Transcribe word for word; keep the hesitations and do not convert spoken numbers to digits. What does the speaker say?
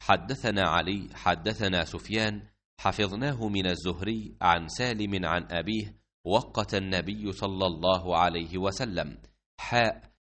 حدثنا علي حدثنا سفيان حفظناه من الزهري عن سالم عن أبيه وقت النبي صلى الله عليه وسلم. حاء